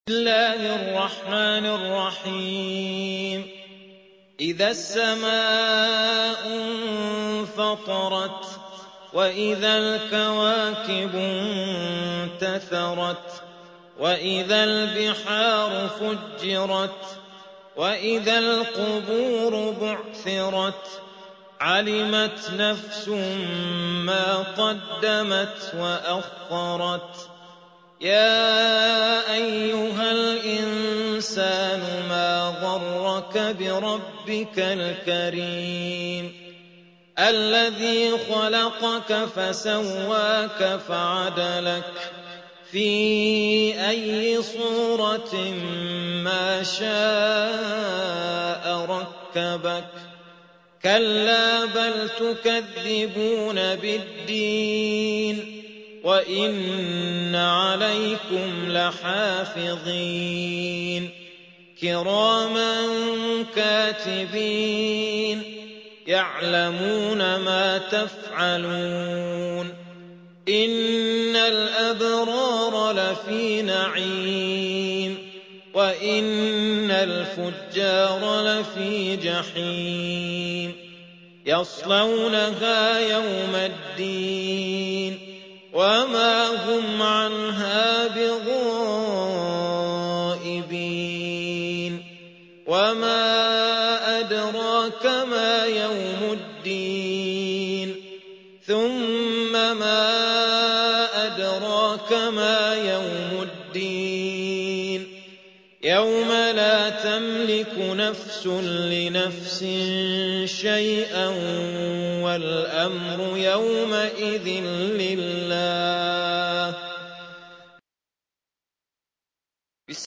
بسم الله الرحمن الرحيم إذا السماء انفطرت وإذا الكواكب انتثرت وإذا البحار فجرت وإذا القبور بعثرت علمت نفس ما قدمت وأخرت يا أيها الإنسان ما غرك بربك الكريم الذي خلقك فسواك فعدلك في أي صورة ما شاء ركبك كلا بل تكذبون بالدين وإن عليكم لحافظين كراما كاتبين يعلمون ما تفعلون إن الأبرار لفي نعيم وإن الفجار لفي جحيم يصلونها يوم الدين وما هم عنها بغائبين وما أدراك ما يوم الدين ثم ما أدراك ما يوم الدين يوم لا تملك نفس لنفس شيئا والأمر يومئذ لله